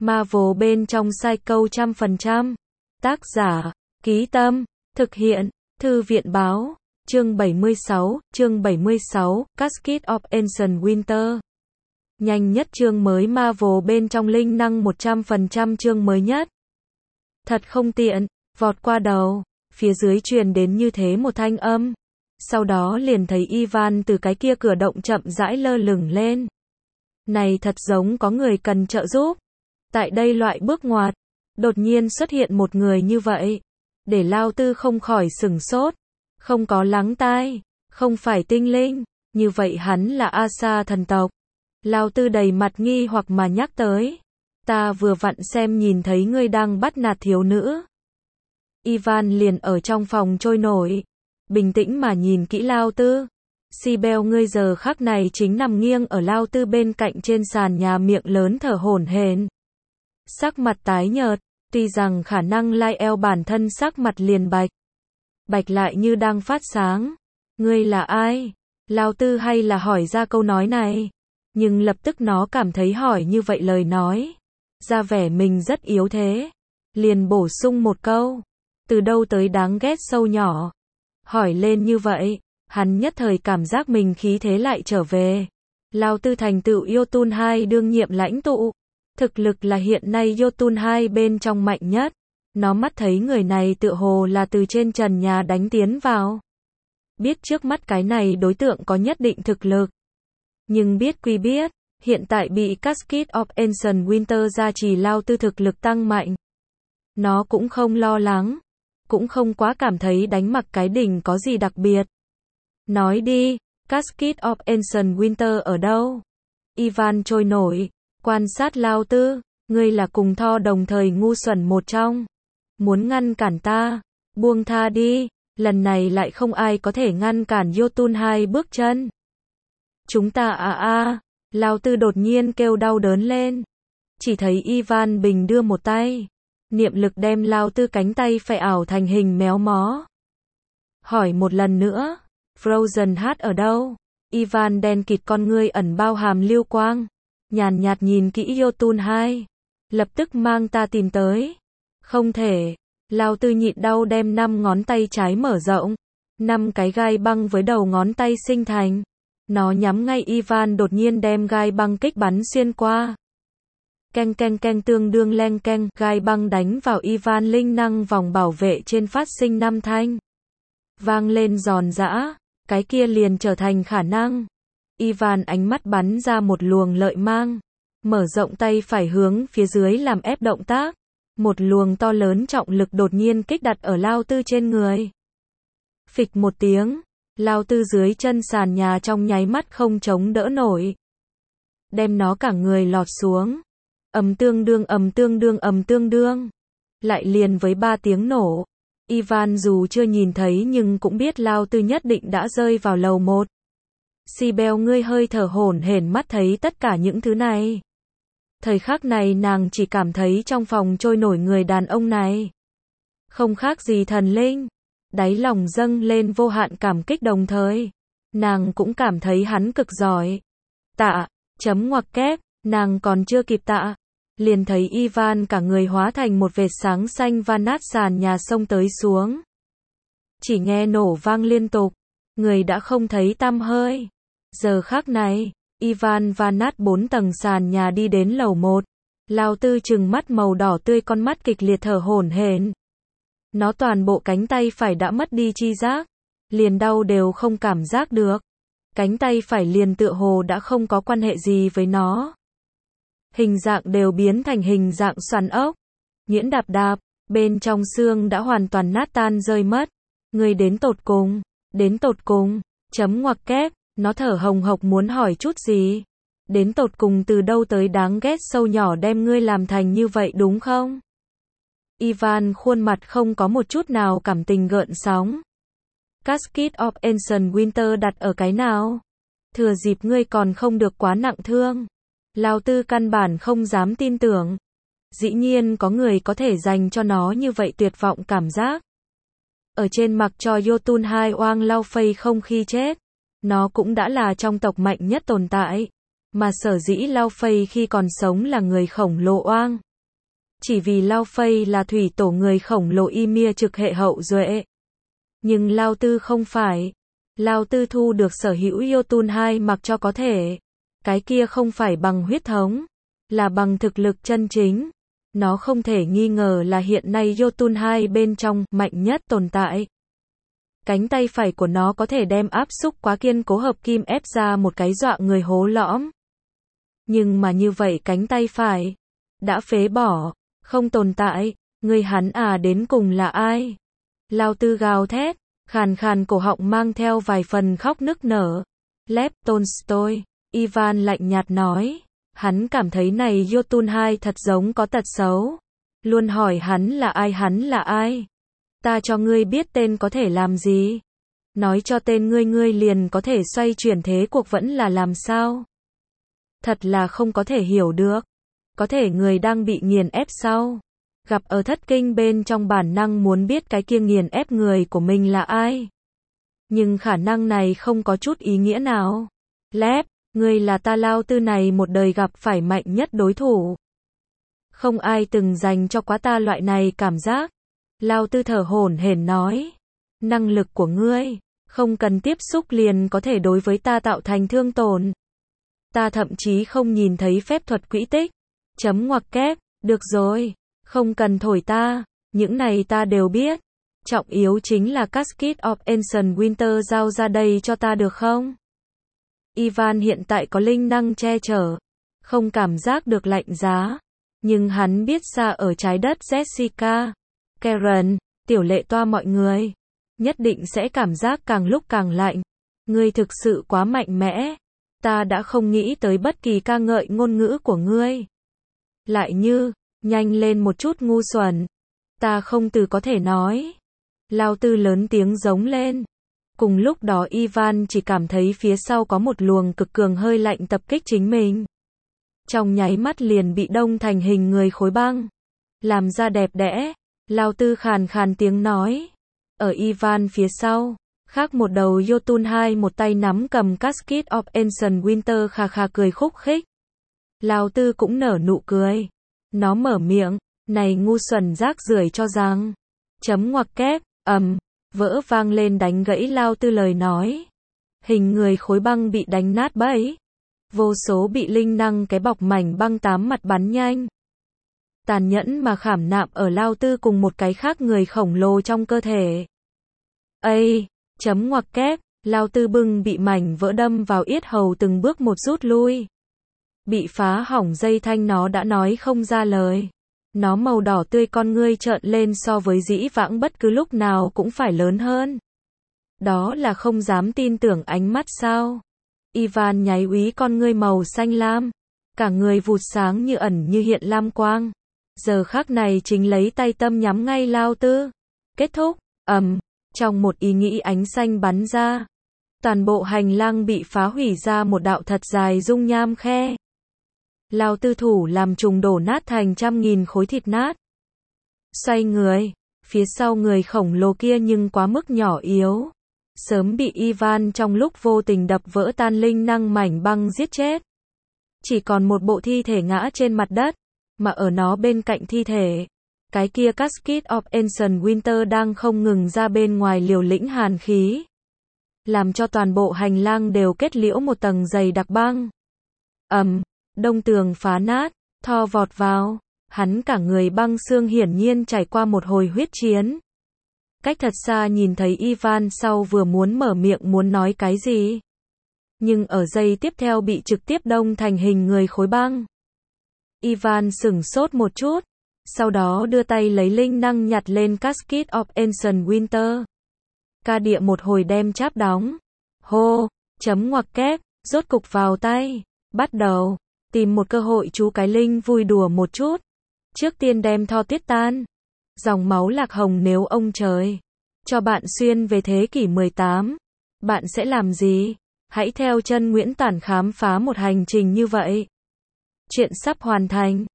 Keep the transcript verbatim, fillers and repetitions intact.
Marvel bên trong Psycho trăm phần trăm. Tác giả, Ký Tâm, thực hiện, Thư viện Báo, chương bảy mươi sáu, chương bảy mươi sáu, Casket of Ancient Winter. Nhanh nhất chương mới Marvel bên trong linh năng một trăm phần trăm chương mới nhất. Thật không tiện, vọt qua đầu, phía dưới truyền đến như thế một thanh âm. Sau đó liền thấy Ivan từ cái kia cửa động chậm rãi lơ lửng lên. Này thật giống có người cần trợ giúp. Tại đây loại bước ngoặt, đột nhiên xuất hiện một người như vậy. Để Lao Tư không khỏi sửng sốt. Không có lắng tai, không phải tinh linh, như vậy hắn là Asa thần tộc. Lao Tư đầy mặt nghi hoặc mà nhắc tới. Ta vừa vặn xem nhìn thấy ngươi đang bắt nạt thiếu nữ. Ivan liền ở trong phòng trôi nổi. Bình tĩnh mà nhìn kỹ Lao Tư. Sibel ngươi giờ khắc này chính nằm nghiêng ở Lao Tư bên cạnh trên sàn nhà, miệng lớn thở hổn hển. Sắc mặt tái nhợt, tuy rằng khả năng lai eo bản thân sắc mặt liền bạch. Bạch lại như đang phát sáng. Ngươi là ai? Lao Tư hay là hỏi ra câu nói này. Nhưng lập tức nó cảm thấy hỏi như vậy lời nói. Ra vẻ mình rất yếu thế. Liền bổ sung một câu. Từ đâu tới đáng ghét sâu nhỏ. Hỏi lên như vậy. Hắn nhất thời cảm giác mình khí thế lại trở về. Lao Tư thành tựu Jotun hai đương nhiệm lãnh tụ. Thực lực là hiện nay Jotun hai bên trong mạnh nhất. Nó mắt thấy người này tựa hồ là từ trên trần nhà đánh tiến vào. Biết trước mắt cái này đối tượng có nhất định thực lực. Nhưng biết quy biết, hiện tại bị Casket of Ancient Winter gia trì, Lao Tư thực lực tăng mạnh. Nó cũng không lo lắng. Cũng không quá cảm thấy đánh mặc cái đỉnh có gì đặc biệt. Nói đi, Casket of Ancient Winter ở đâu? Ivan trôi nổi, quan sát Lao Tư, ngươi là cùng Thor đồng thời ngu xuẩn một trong. Muốn ngăn cản ta, buông tha đi, lần này lại không ai có thể ngăn cản Jotun hai bước chân. Chúng ta à à, Lao Tư đột nhiên kêu đau đớn lên. Chỉ thấy Ivan bình đưa một tay, niệm lực đem Lao Tư cánh tay phải ảo thành hình méo mó. Hỏi một lần nữa, Frozen Heart ở đâu? Ivan đen kịt con ngươi ẩn bao hàm lưu quang, nhàn nhạt nhìn kỹ Jotun hai, lập tức mang ta tìm tới. Không thể. Lao Tư nhịn đau đem năm ngón tay trái mở rộng, năm cái gai băng với đầu ngón tay sinh thành. Nó nhắm ngay Ivan, đột nhiên đem gai băng kích bắn xuyên qua. Keng keng keng, tương đương leng keng, gai băng đánh vào Ivan linh năng vòng bảo vệ trên phát sinh năm thanh. Vang lên giòn giã, cái kia liền trở thành khả năng. Ivan ánh mắt bắn ra một luồng lợi mang, mở rộng tay phải hướng phía dưới làm ép động tác. Một luồng to lớn trọng lực đột nhiên kích đặt ở Lao Tư trên người. Phịch một tiếng, Lao Tư dưới chân sàn nhà trong nháy mắt không chống đỡ nổi. Đem nó cả người lọt xuống. Ầm tương đương, ầm tương đương, ầm tương đương. Lại liền với ba tiếng nổ. Ivan dù chưa nhìn thấy nhưng cũng biết Lao Tư nhất định đã rơi vào lầu một. Sibel ngươi hơi thở hổn hển mắt thấy tất cả những thứ này. Thời khắc này nàng chỉ cảm thấy trong phòng trôi nổi người đàn ông này. Không khác gì thần linh. Đáy lòng dâng lên vô hạn cảm kích, đồng thời. Nàng cũng cảm thấy hắn cực giỏi. Tạ, chấm ngoặc kép, nàng còn chưa kịp tạ. Liền thấy Ivan cả người hóa thành một vệt sáng xanh và nát sàn nhà xông tới xuống. Chỉ nghe nổ vang liên tục. Người đã không thấy tăm hơi. Giờ khắc này. Ivan va nát bốn tầng sàn nhà đi đến lầu một. Lao Tư trừng mắt màu đỏ tươi, con mắt kịch liệt thở hổn hển. Nó toàn bộ cánh tay phải đã mất đi chi giác, liền đau đều không cảm giác được. Cánh tay phải liền tựa hồ đã không có quan hệ gì với nó. Hình dạng đều biến thành hình dạng xoắn ốc. Nhuyễn đạp đạp, bên trong xương đã hoàn toàn nát tan rơi mất. Người đến tột cùng, đến tột cùng, chấm ngoặc kép. Nó thở hồng hộc muốn hỏi chút gì. Đến tột cùng từ đâu tới đáng ghét sâu nhỏ đem ngươi làm thành như vậy đúng không? Ivan khuôn mặt không có một chút nào cảm tình gợn sóng. Casket of Ancient Winter đặt ở cái nào? Thừa dịp ngươi còn không được quá nặng thương. Lao Tư căn bản không dám tin tưởng. Dĩ nhiên có người có thể dành cho nó như vậy tuyệt vọng cảm giác. Ở trên mặc cho Jotun hai oang Lao Phây không khi chết. Nó cũng đã là trong tộc mạnh nhất tồn tại. Mà sở dĩ Lao Phây khi còn sống là người khổng lồ oang. chỉ vì Lao Phây là thủy tổ người khổng lồ Ymir trực hệ hậu duệ. Nhưng Lao Tư không phải. Lao Tư thu được sở hữu Jotun hai mặc cho có thể. Cái kia không phải bằng huyết thống, là bằng thực lực chân chính. Nó không thể nghi ngờ là hiện nay Jotun hai bên trong mạnh nhất tồn tại. Cánh tay phải của nó có thể đem áp xúc quá kiên cố hợp kim ép ra một cái dọa người hố lõm. Nhưng mà như vậy cánh tay phải đã phế bỏ, không tồn tại, người hắn à đến cùng là ai? Lao Tư gào thét, khàn khàn cổ họng mang theo vài phần khóc nức nở. Lev Tolstoy, Ivan lạnh nhạt nói, hắn cảm thấy này Jotun hai thật giống có tật xấu. Luôn hỏi hắn là ai hắn là ai? Ta cho ngươi biết tên có thể làm gì? Nói cho tên ngươi ngươi liền có thể xoay chuyển thế cuộc vẫn là làm sao? Thật là không có thể hiểu được. Có thể người đang bị nghiền ép sau. Gặp ở thất kinh bên trong bản năng muốn biết cái kia nghiền ép người của mình là ai. Nhưng khả năng này không có chút ý nghĩa nào. Lev, ngươi là ta Lao Tư này một đời gặp phải mạnh nhất đối thủ. Không ai từng dành cho quá ta loại này cảm giác. Lao Tư thở hổn hển nói. Năng lực của ngươi, không cần tiếp xúc liền có thể đối với ta tạo thành thương tổn. Ta thậm chí không nhìn thấy phép thuật quỹ tích. Chấm ngoặc kép, được rồi, không cần thổi ta, những này ta đều biết. Trọng yếu chính là Casket of Ancient Winter giao ra đây cho ta được không? Ivan hiện tại có linh năng che chở, không cảm giác được lạnh giá. Nhưng hắn biết xa ở trái đất Jessica, Karen, tiểu lệ toa mọi người, nhất định sẽ cảm giác càng lúc càng lạnh. Ngươi thực sự quá mạnh mẽ. Ta đã không nghĩ tới bất kỳ ca ngợi ngôn ngữ của ngươi. Lại như, nhanh lên một chút ngu xuẩn. Ta không từ có thể nói. Lao Tư lớn tiếng giống lên. Cùng lúc đó Ivan chỉ cảm thấy phía sau có một luồng cực cường hơi lạnh tập kích chính mình. Trong nháy mắt liền bị đông thành hình người khối băng. Làm ra đẹp đẽ. Lao Tư khàn khàn tiếng nói. Ở Ivan phía sau, khác một đầu Jotun hai một tay nắm cầm Casket of Ancient Winter khà khà cười khúc khích. Lao Tư cũng nở nụ cười. Nó mở miệng, này ngu xuẩn rác rưởi cho rằng. Chấm ngoặc kép, ầm, vỡ vang lên đánh gãy Lao Tư lời nói. Hình người khối băng bị đánh nát bấy. Vô số bị linh năng cái bọc mảnh băng tám mặt bắn nhanh. Tàn nhẫn mà khảm nạm ở Lao Tư cùng một cái khác người khổng lồ trong cơ thể. Ây, chấm ngoặc kép, Lao Tư bưng bị mảnh vỡ đâm vào yết hầu từng bước một rút lui. Bị phá hỏng dây thanh nó đã nói không ra lời. Nó màu đỏ tươi con ngươi trợn lên so với dĩ vãng bất cứ lúc nào cũng phải lớn hơn. Đó là không dám tin tưởng ánh mắt sao. Ivan nháy úy con ngươi màu xanh lam. Cả người vụt sáng như ẩn như hiện lam quang. Giờ khắc này chính lấy tay tâm nhắm ngay Lao Tư. Kết thúc, ầm, trong một ý nghĩ ánh xanh bắn ra. Toàn bộ hành lang bị phá hủy ra một đạo thật dài dung nham khe. Lao Tư thủ làm trùng đổ nát thành trăm nghìn khối thịt nát. Xoay người, phía sau người khổng lồ kia nhưng quá mức nhỏ yếu. Sớm bị Ivan trong lúc vô tình đập vỡ tan linh năng mảnh băng giết chết. Chỉ còn một bộ thi thể ngã trên mặt đất. Mà ở nó bên cạnh thi thể, cái kia Casket of Ancient Winter đang không ngừng ra bên ngoài liều lĩnh hàn khí. Làm cho toàn bộ hành lang đều kết liễu một tầng dày đặc băng. Ầm, đông tường phá nát, Thor vọt vào, hắn cả người băng xương hiển nhiên trải qua một hồi huyết chiến. Cách thật xa nhìn thấy Ivan sau vừa muốn mở miệng muốn nói cái gì. Nhưng ở giây tiếp theo bị trực tiếp đông thành hình người khối băng. Ivan sửng sốt một chút, sau đó đưa tay lấy linh năng nhặt lên Casket of Ancient Winter. Ca địa một hồi đem cháp đóng. Hô, chấm ngoặc kép, rốt cục vào tay. Bắt đầu, tìm một cơ hội chú cái linh vui đùa một chút. Trước tiên đem Thor tuyết tan. Dòng máu lạc hồng nếu ông trời cho bạn xuyên về thế kỷ mười tám. Bạn sẽ làm gì? Hãy theo chân Nguyễn Tản khám phá một hành trình như vậy. Chuyện sắp hoàn thành.